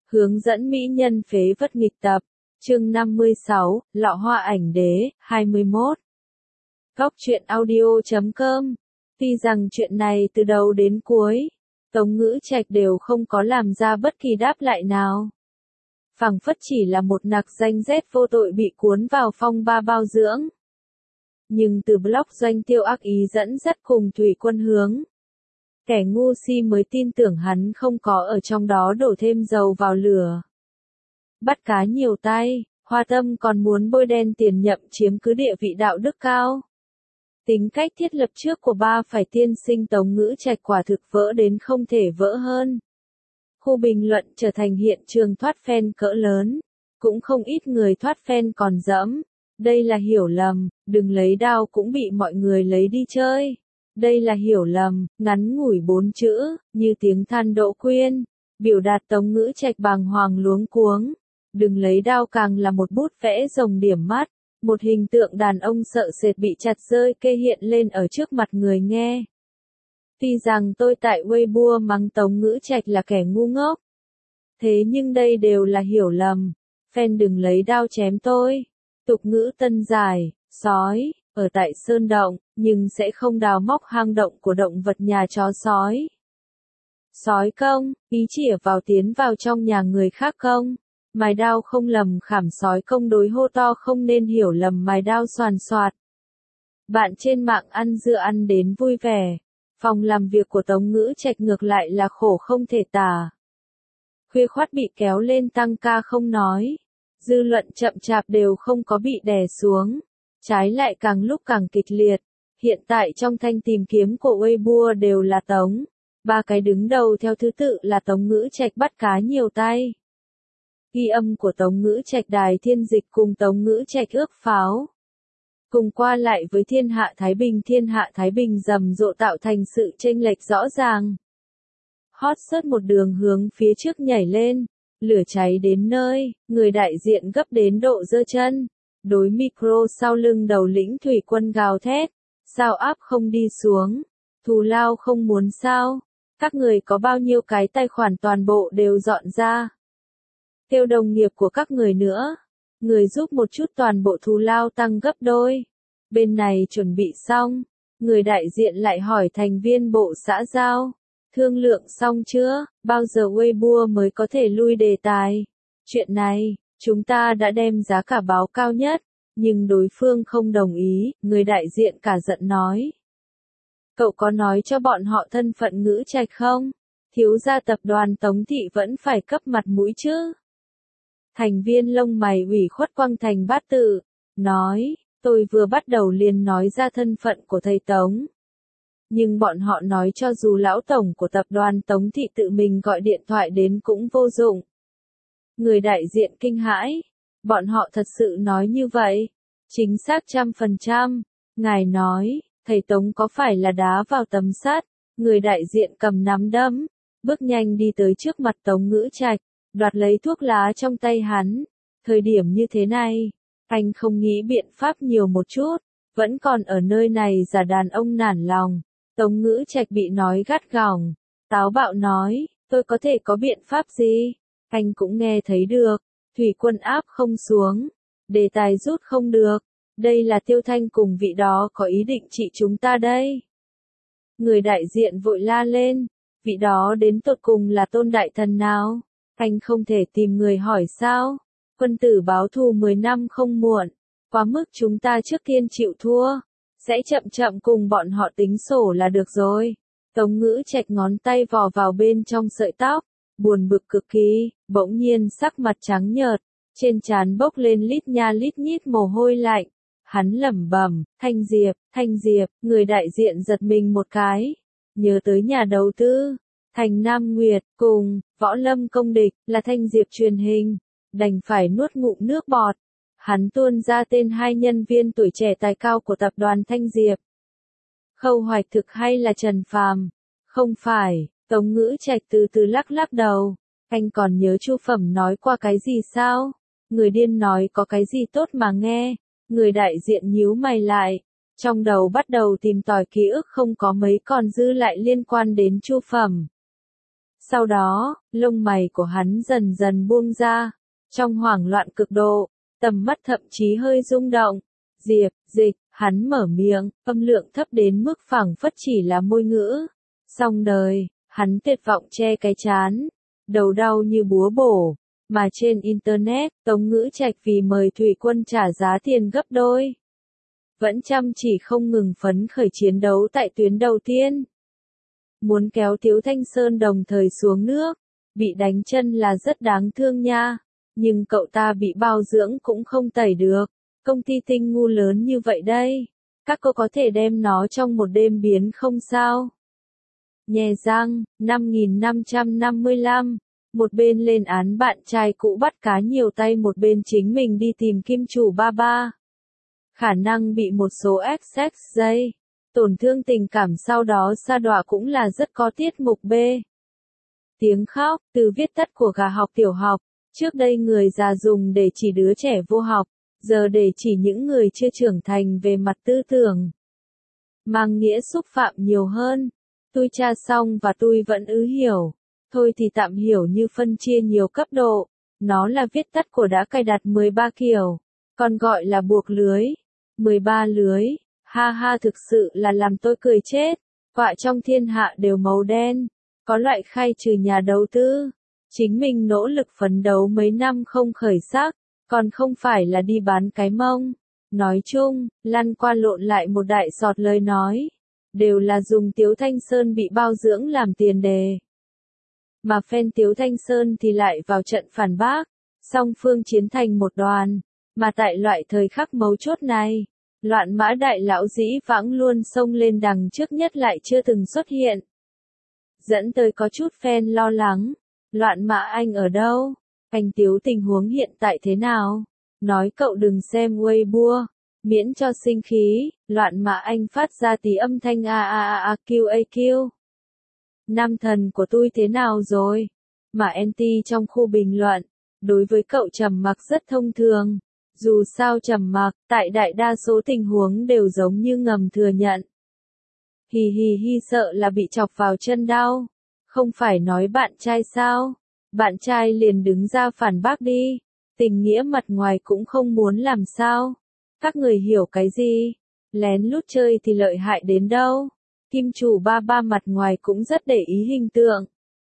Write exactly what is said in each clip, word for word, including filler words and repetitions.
Hướng dẫn mỹ nhân phế vật nghịch tập. Chương năm mươi sáu, Lọ Hoa Ảnh Đế, hai mươi mốt. Góc truyện audio chấm com. Tuy rằng chuyện này từ đầu đến cuối, Tống Ngữ Trạch đều không có làm ra bất kỳ đáp lại nào. Phảng phất chỉ là một nặc danh rét vô tội bị cuốn vào phong ba bao dưỡng. Nhưng từ blog Doanh Tiêu ác ý dẫn dắt cùng Thủy Quân hướng. Kẻ ngu si mới tin tưởng hắn không có ở trong đó đổ thêm dầu vào lửa. Bắt cá nhiều tay, Hoa Tâm còn muốn bôi đen Tiền Nhậm chiếm cứ địa vị đạo đức cao. Tính cách thiết lập trước của ba phải tiên sinh Tống Ngữ Trạch quả thực vỡ đến không thể vỡ hơn. Khu bình luận trở thành hiện trường thoát fan cỡ lớn. Cũng không ít người thoát fan còn dẫm. Đây là hiểu lầm, đừng lấy đao cũng bị mọi người lấy đi chơi. Đây là hiểu lầm, ngắn ngủi bốn chữ, như tiếng than Đỗ Quyên, biểu đạt Tống Ngữ Trạch bàng hoàng luống cuống. Đừng lấy đao càng là một bút vẽ rồng điểm mắt, một hình tượng đàn ông sợ sệt bị chặt rơi kê hiện lên ở trước mặt người nghe. Tuy rằng tôi tại Weibo mắng Tống Ngữ Trạch là kẻ ngu ngốc, thế nhưng đây đều là hiểu lầm. Fan đừng lấy đao chém tôi. Tục ngữ tân giải, sói, ở tại sơn động, nhưng sẽ không đào móc hang động của động vật nhà chó sói. Sói công, ý chĩa vào tiến vào trong nhà người khác công. Mài đao không lầm khảm sói công đối hô to không nên hiểu lầm mài đao soàn soạt. Bạn trên mạng ăn dưa ăn đến vui vẻ. Phòng làm việc của Tống Ngữ Trạch ngược lại là khổ không thể tả. Khuya khoắt bị kéo lên tăng ca không nói. Dư luận chậm chạp đều không có bị đè xuống. Trái lại càng lúc càng kịch liệt. Hiện tại trong thanh tìm kiếm của Weibo đều là Tống. Ba cái đứng đầu theo thứ tự là Tống Ngữ Trạch bắt cá nhiều tay. Ghi âm của Tống Ngữ Trạch đài thiên dịch cùng Tống Ngữ Trạch ước pháo. Cùng qua lại với Thiên Hạ Thái Bình Thiên Hạ Thái Bình rầm rộ tạo thành sự chênh lệch rõ ràng. Hot search một đường hướng phía trước nhảy lên. Lửa cháy đến nơi, người đại diện gấp đến độ giơ chân. Đối micro sau lưng đầu lĩnh Thủy Quân gào thét. Sao áp không đi xuống? Thù lao không muốn sao? Các người có bao nhiêu cái tài khoản toàn bộ đều dọn ra. Kêu đồng nghiệp của các người nữa. Người giúp một chút toàn bộ thù lao tăng gấp đôi. Bên này chuẩn bị xong. Người đại diện lại hỏi thành viên bộ xã giao. Thương lượng xong chưa? Bao giờ Weibo mới có thể lui đề tài? Chuyện này, chúng ta đã đem giá cả báo cao nhất. Nhưng đối phương không đồng ý. Người đại diện cả giận nói. Cậu có nói cho bọn họ thân phận Ngữ Trạch không? Thiếu gia tập đoàn Tống Thị vẫn phải cấp mặt mũi chứ. Thành viên lông mày ủy khuất quăng thành bát tự, nói, tôi vừa bắt đầu liền nói ra thân phận của thầy Tống. Nhưng bọn họ nói cho dù lão tổng của tập đoàn Tống Thị tự mình gọi điện thoại đến cũng vô dụng. Người đại diện kinh hãi, bọn họ thật sự nói như vậy, chính xác trăm phần trăm. Ngài nói, thầy Tống có phải là đá vào tấm sắt? Người đại diện cầm nắm đấm, bước nhanh đi tới trước mặt Tống Ngữ Trạch. Đoạt lấy thuốc lá trong tay hắn. Thời điểm như thế này, anh không nghĩ biện pháp nhiều một chút, vẫn còn ở nơi này giả đàn ông nản lòng. Tống Ngữ Trạch bị nói gắt gỏng, táo bạo nói, tôi có thể có biện pháp gì? Anh cũng nghe thấy được, Thủy Quân áp không xuống, đề tài rút không được, đây là Tiêu Thanh cùng vị đó có ý định trị chúng ta đây. Người đại diện vội la lên, vị đó đến tột cùng là tôn đại thần nào? Anh không thể tìm người hỏi sao? Quân tử báo thù mười năm không muộn. Quá mức chúng ta trước tiên chịu thua. Sẽ chậm chậm cùng bọn họ tính sổ là được rồi. Tống Ngữ Trạch ngón tay vò vào bên trong sợi tóc. Buồn bực cực kỳ, bỗng nhiên sắc mặt trắng nhợt. Trên trán bốc lên lít nha lít nhít mồ hôi lạnh. Hắn lẩm bẩm, Thanh Diệp, Thanh Diệp, người đại diện giật mình một cái. Nhớ tới nhà đầu tư. Thành Nam Nguyệt, cùng, Võ Lâm công địch, là Thanh Diệp truyền hình, đành phải nuốt ngụm nước bọt. Hắn tuôn ra tên hai nhân viên tuổi trẻ tài cao của tập đoàn Thanh Diệp. Khâu Hoạch Thực hay là Trần Phàm? Không phải, Tống Ngữ Trạch từ từ lắc lắc đầu. Anh còn nhớ Chu Phẩm nói qua cái gì sao? Người điên nói có cái gì tốt mà nghe. Người đại diện nhíu mày lại. Trong đầu bắt đầu tìm tòi ký ức không có mấy còn dư lại liên quan đến Chu Phẩm. Sau đó, lông mày của hắn dần dần buông ra. Trong hoảng loạn cực độ, tầm mắt thậm chí hơi rung động. Diệp, Dịch, hắn mở miệng, âm lượng thấp đến mức phảng phất chỉ là môi ngữ. Xong đời, hắn tuyệt vọng che cái trán, đầu đau như búa bổ. Mà trên Internet, Tống Ngữ Trạch vì mời Thủy Quân trả giá tiền gấp đôi. Vẫn chăm chỉ không ngừng phấn khởi chiến đấu tại tuyến đầu tiên. Muốn kéo Tiếu Thanh Sơn đồng thời xuống nước, bị đánh chân là rất đáng thương nha. Nhưng cậu ta bị bao dưỡng cũng không tẩy được. Công ty tinh ngu lớn như vậy đây. Các cô có thể đem nó trong một đêm biến không sao? Nhè răng, năm nghìn năm trăm năm mươi lăm. Một bên lên án bạn trai cũ bắt cá nhiều tay, một bên chính mình đi tìm kim chủ ba ba. Khả năng bị một số ích ích giây tổn thương tình cảm sau đó sa đọa cũng là rất có tiết mục B. Tiếng khóc, từ viết tắt của gà học tiểu học, trước đây người già dùng để chỉ đứa trẻ vô học, giờ để chỉ những người chưa trưởng thành về mặt tư tưởng. Mang nghĩa xúc phạm nhiều hơn. Tôi tra xong và tôi vẫn ứ hiểu. Thôi thì tạm hiểu như phân chia nhiều cấp độ. Nó là viết tắt của đã cài đặt mười ba kiểu. Còn gọi là buộc lưới. mười ba lưới. Ha ha, thực sự là làm tôi cười chết. Quạ trong thiên hạ đều màu đen. Có loại khai trừ nhà đầu tư. Chính mình nỗ lực phấn đấu mấy năm không khởi sắc. Còn không phải là đi bán cái mông. Nói chung, lăn qua lộn lại một đại sọt lời nói. Đều là dùng Tiếu Thanh Sơn bị bao dưỡng làm tiền đề. Mà fan Tiếu Thanh Sơn thì lại vào trận phản bác. Song phương chiến thành một đoàn. Mà tại loại thời khắc mấu chốt này, loạn mã đại lão dĩ vãng luôn xông lên đằng trước nhất lại chưa từng xuất hiện. Dẫn tới có chút fan lo lắng. Loạn mã anh ở đâu? Anh Tiếu tình huống hiện tại thế nào? Nói cậu đừng xem Weibo, miễn cho sinh khí. Loạn mã anh phát ra tí âm thanh a a a a q a q. Nam thần của tôi thế nào rồi? Mà anti trong khu bình luận, đối với cậu trầm mặc rất thông thường. Dù sao trầm mặc, tại đại đa số tình huống đều giống như ngầm thừa nhận. Hì hì hì, sợ là bị chọc vào chân đau. Không phải nói bạn trai sao? Bạn trai liền đứng ra phản bác đi. Tình nghĩa mặt ngoài cũng không muốn làm sao. Các người hiểu cái gì? Lén lút chơi thì lợi hại đến đâu? Kim chủ ba ba mặt ngoài cũng rất để ý hình tượng.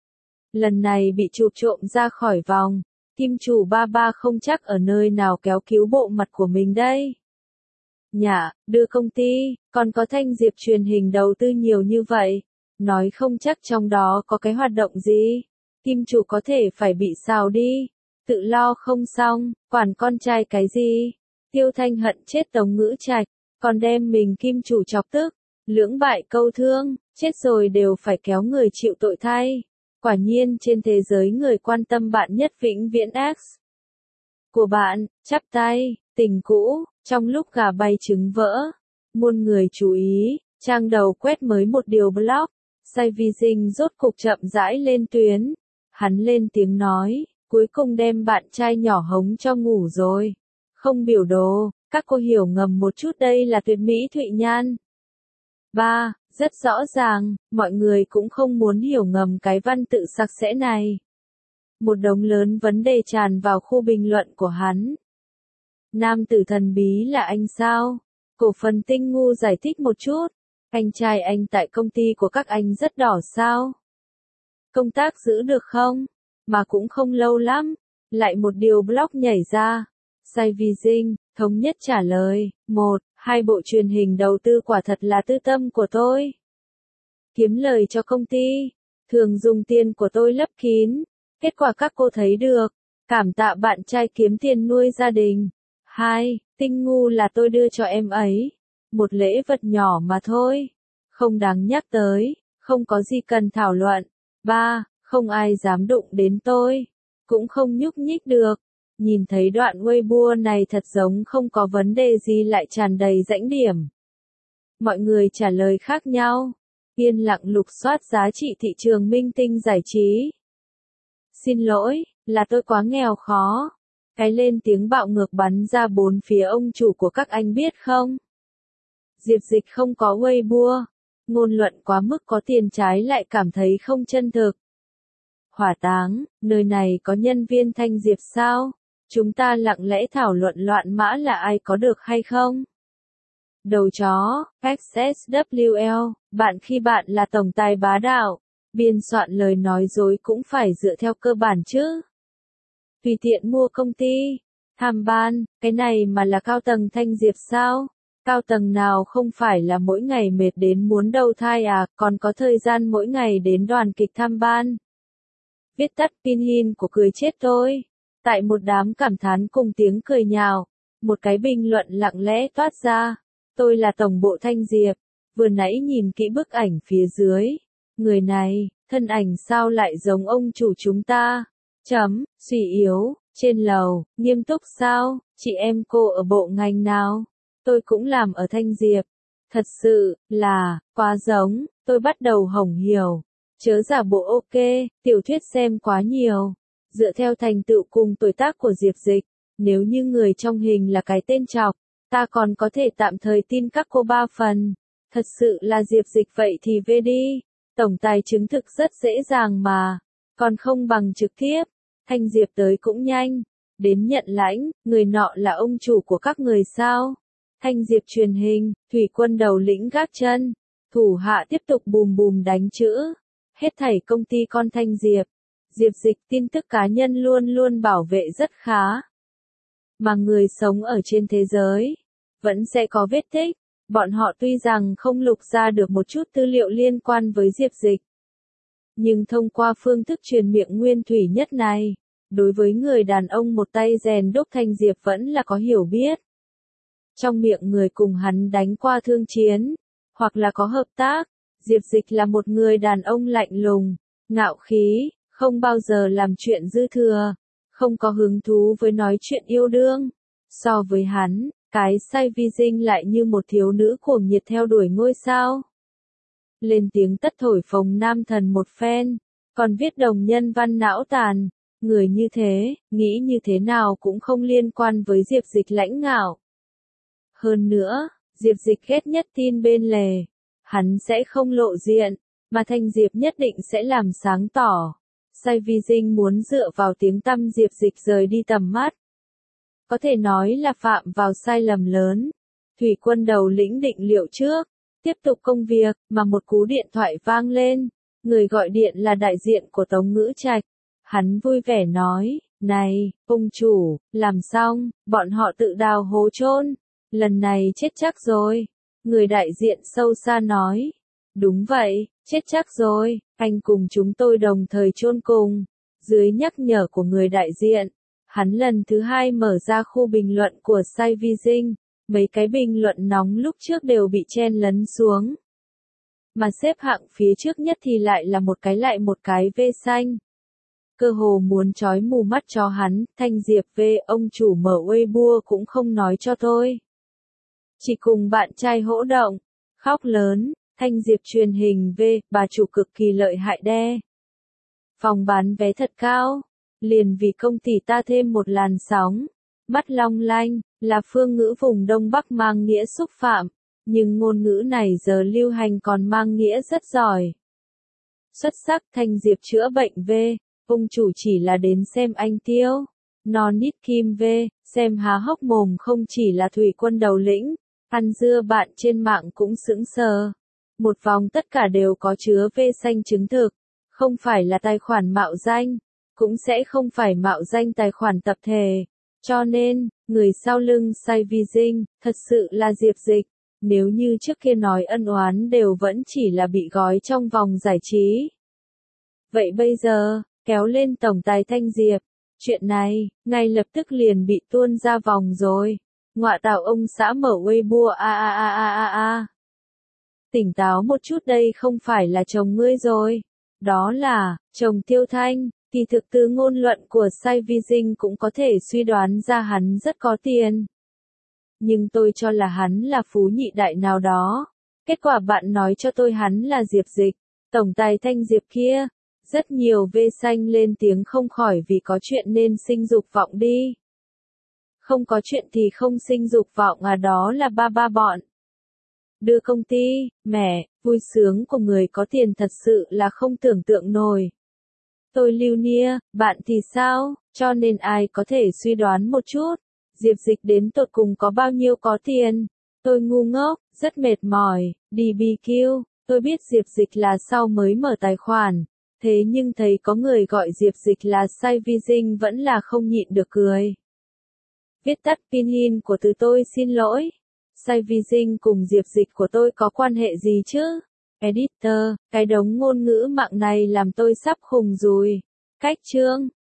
Lần này bị chụp trộm ra khỏi vòng. Kim chủ ba ba không chắc ở nơi nào kéo cứu bộ mặt của mình đây. Nhả, đưa công ty, còn có Thanh Diệp truyền hình đầu tư nhiều như vậy. Nói không chắc trong đó có cái hoạt động gì. Kim chủ có thể phải bị xào đi. Tự lo không xong, quản con trai cái gì. Tiêu Thanh hận chết Tống Ngữ Trạch, còn đem mình kim chủ chọc tức. Lưỡng bại câu thương, chết rồi đều phải kéo người chịu tội thay. Quả nhiên trên thế giới người quan tâm bạn nhất vĩnh viễn X. Của bạn, chắp tay, tình cũ, trong lúc gà bay trứng vỡ. Muôn người chú ý, trang đầu quét mới một điều blog. Sai vi sinh rốt cục chậm rãi lên tuyến. Hắn lên tiếng nói, cuối cùng đem bạn trai nhỏ hống cho ngủ rồi. Không biểu đồ, các cô hiểu ngầm một chút đây là tuyệt mỹ Thụy Nhan. ba. Rất rõ ràng, mọi người cũng không muốn hiểu ngầm cái văn tự sặc sỡ này. Một đống lớn vấn đề tràn vào khu bình luận của hắn. Nam tử thần bí là anh sao? Cổ phần tinh ngu giải thích một chút. Anh trai anh tại công ty của các anh rất đỏ sao? Công tác giữ được không? Mà cũng không lâu lắm. Lại một điều blog nhảy ra. Sai vi dinh, thống nhất trả lời. Một, hai bộ truyền hình đầu tư quả thật là tư tâm của tôi. Kiếm lời cho công ty. Thường dùng tiền của tôi lấp kín. Kết quả các cô thấy được. Cảm tạ bạn trai kiếm tiền nuôi gia đình. Hai, tinh ngu là tôi đưa cho em ấy. Một lễ vật nhỏ mà thôi. Không đáng nhắc tới. Không có gì cần thảo luận. Ba, không ai dám đụng đến tôi. Cũng không nhúc nhích được. Nhìn thấy đoạn Weibo này thật giống không có vấn đề gì lại tràn đầy rãnh điểm. Mọi người trả lời khác nhau. Yên lặng lục soát giá trị thị trường minh tinh giải trí. Xin lỗi, là tôi quá nghèo khó. Cái lên tiếng bạo ngược bắn ra bốn phía ông chủ của các anh biết không? Diệp Dịch không có Weibo. Ngôn luận quá mức có tiền trái lại cảm thấy không chân thực. Hỏa táng, nơi này có nhân viên Thanh Diệp sao? Chúng ta lặng lẽ thảo luận loạn mã là ai có được hay không? Đầu chó, ích ét vê kép lờ, bạn khi bạn là tổng tài bá đạo, biên soạn lời nói dối cũng phải dựa theo cơ bản chứ. Tùy tiện mua công ty, tham ban, cái này mà là cao tầng Thanh Diệp sao? Cao tầng nào không phải là mỗi ngày mệt đến muốn đầu thai à, còn có thời gian mỗi ngày đến đoàn kịch tham ban. Viết tắt Pinyin của cười chết tôi. Tại một đám cảm thán cùng tiếng cười nhạo, một cái bình luận lặng lẽ toát ra. Tôi là tổng bộ Thanh Diệp, vừa nãy nhìn kỹ bức ảnh phía dưới. Người này, thân ảnh sao lại giống ông chủ chúng ta? Chấm, suy yếu, trên lầu, nghiêm túc sao? Chị em cô ở bộ ngành nào? Tôi cũng làm ở Thanh Diệp. Thật sự, là, quá giống, tôi bắt đầu hổng hiểu. Chớ giả bộ ok, tiểu thuyết xem quá nhiều. Dựa theo thành tựu cùng tuổi tác của Diệp Dịch, nếu như người trong hình là cái tên chọc, ta còn có thể tạm thời tin các cô ba phần. Thật sự là Diệp Dịch vậy thì về đi. Tổng tài chứng thực rất dễ dàng mà. Còn không bằng trực tiếp. Thanh Diệp tới cũng nhanh. Đến nhận lãnh, người nọ là ông chủ của các người sao? Thanh Diệp truyền hình, thủy quân đầu lĩnh gác chân. Thủ hạ tiếp tục bùm bùm đánh chữ. Hết thảy công ty con Thanh Diệp. Diệp Dịch tin tức cá nhân luôn luôn bảo vệ rất khá. Mà người sống ở trên thế giới, vẫn sẽ có vết tích. Bọn họ tuy rằng không lục ra được một chút tư liệu liên quan với Diệp Dịch. Nhưng thông qua phương thức truyền miệng nguyên thủy nhất này, đối với người đàn ông một tay rèn đúc Thanh Diệp vẫn là có hiểu biết. Trong miệng người cùng hắn đánh qua thương chiến, hoặc là có hợp tác, Diệp Dịch là một người đàn ông lạnh lùng, ngạo khí, không bao giờ làm chuyện dư thừa, không có hứng thú với nói chuyện yêu đương. So với hắn, cái Sai Vi Dinh lại như một thiếu nữ cuồng nhiệt theo đuổi ngôi sao. Lên tiếng tất thổi phồng nam thần một phen, còn viết đồng nhân văn não tàn, người như thế, nghĩ như thế nào cũng không liên quan với Diệp Dịch lãnh ngạo. Hơn nữa, Diệp Dịch ghét nhất tin bên lề, hắn sẽ không lộ diện, mà Thanh Diệp nhất định sẽ làm sáng tỏ. Sai Vi Dinh muốn dựa vào tiếng tăm Diệp Dịch rời đi tầm mắt. Có thể nói là phạm vào sai lầm lớn. Thủy quân đầu lĩnh định liệu trước, tiếp tục công việc, mà một cú điện thoại vang lên. Người gọi điện là đại diện của Tống Ngữ Trạch. Hắn vui vẻ nói, này, ông chủ, làm xong, bọn họ tự đào hố chôn. Lần này chết chắc rồi. Người đại diện sâu xa nói, đúng vậy, chết chắc rồi, anh cùng chúng tôi đồng thời chôn cùng. Dưới nhắc nhở của người đại diện, hắn lần thứ hai mở ra khu bình luận của Sai Vi Dinh, mấy cái bình luận nóng lúc trước đều bị chen lấn xuống. Mà xếp hạng phía trước nhất thì lại là một cái lại một cái V xanh. Cơ hồ muốn chói mù mắt cho hắn, Thanh Diệp V, ông chủ mở Weibo cũng không nói cho tôi. Chỉ cùng bạn trai hỗ động, khóc lớn, Thanh Diệp truyền hình V, bà chủ cực kỳ lợi hại đe. Phòng bán vé thật cao, liền vì công ty ta thêm một làn sóng. Mắt long lanh, là phương ngữ vùng Đông Bắc mang nghĩa xúc phạm, nhưng ngôn ngữ này giờ lưu hành còn mang nghĩa rất giỏi. Xuất sắc Thanh Diệp chữa bệnh V, ông chủ chỉ là đến xem anh Tiêu. Non nít Kim V, xem há hốc mồm không chỉ là thủy quân đầu lĩnh, ăn dưa bạn trên mạng cũng sững sờ. Một vòng tất cả đều có chứa V xanh chứng thực, không phải là tài khoản mạo danh, cũng sẽ không phải mạo danh tài khoản tập thể. Cho nên, người sau lưng Sai Vi Dinh, thật sự là Diệp Dịch. Nếu như trước kia nói ân oán đều vẫn chỉ là bị gói trong vòng giải trí. Vậy bây giờ, kéo lên tổng tài Thanh Diệp, chuyện này, ngay lập tức liền bị tuôn ra vòng rồi. Ngọa tạo ông xã mở Weibo a a a a a a. Tỉnh táo một chút đây không phải là chồng ngươi rồi. Đó là, chồng Tiêu Thanh. Kỳ thực từ ngôn luận của Sai Vi Dinh cũng có thể suy đoán ra hắn rất có tiền. Nhưng tôi cho là hắn là phú nhị đại nào đó. Kết quả bạn nói cho tôi hắn là Diệp Dịch, tổng tài Thanh Diệp kia. Rất nhiều V xanh lên tiếng không khỏi vì có chuyện nên sinh dục vọng đi. Không có chuyện thì không sinh dục vọng à, đó là ba ba bọn. Đưa công ty, mẹ, vui sướng của người có tiền thật sự là không tưởng tượng nổi. Tôi lưu nia, bạn thì sao? Cho nên ai có thể suy đoán một chút. Diệp Dịch đến tột cùng có bao nhiêu có tiền? Tôi ngu ngốc, rất mệt mỏi, đi bê quy. Tôi biết Diệp Dịch là sau mới mở tài khoản. Thế nhưng thấy có người gọi Diệp Dịch là Sai Vi Dinh vẫn là không nhịn được cười. Viết tắt pinyin của từ tôi xin lỗi. Sai Vi Dinh cùng Diệp Dịch của tôi có quan hệ gì chứ? Editor, cái đống ngôn ngữ mạng này làm tôi sắp khùng rồi. Cách chương